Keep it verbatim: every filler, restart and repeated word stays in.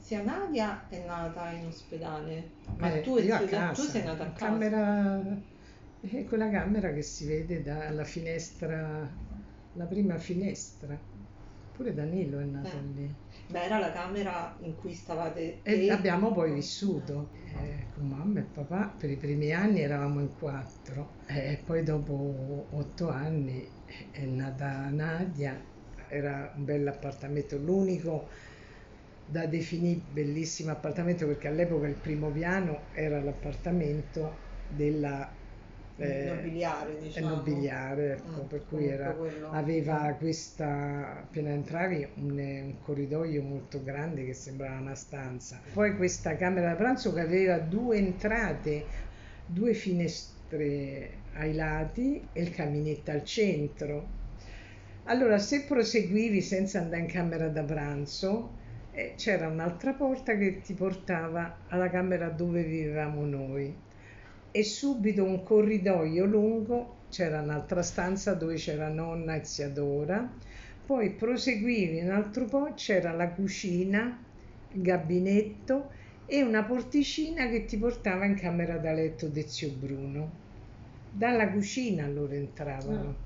zia Nadia è nata in ospedale, ma Eh, tu, e io a zio- tu casa, sei nata a in casa. camera, è quella camera che si vede dalla finestra, la prima finestra. Pure Danilo è nato Eh. lì. Beh, era la camera in cui stavate E te. abbiamo poi vissuto eh, con mamma e papà, per i primi anni eravamo in quattro, e poi dopo otto anni è nata Nadia, era un bell'appartamento, l'unico da definire bellissimo appartamento perché all'epoca il primo piano era l'appartamento della eh, Nobiliare, diciamo. nobiliare, ecco, Mm, per cui comunque era, quello. aveva questa, appena entravi, un, un corridoio molto grande che sembrava una stanza. Poi questa camera da pranzo che aveva due entrate, due finestre ai lati e il caminetto al centro. Allora, se proseguivi senza andare in camera da pranzo, eh, c'era un'altra porta che ti portava alla camera dove vivevamo noi e subito un corridoio lungo, c'era un'altra stanza dove c'era nonna e zia Dora, poi proseguivi un altro po', c'era la cucina, il gabinetto e una porticina che ti portava in camera da letto di zio Bruno. Dalla cucina loro entravano.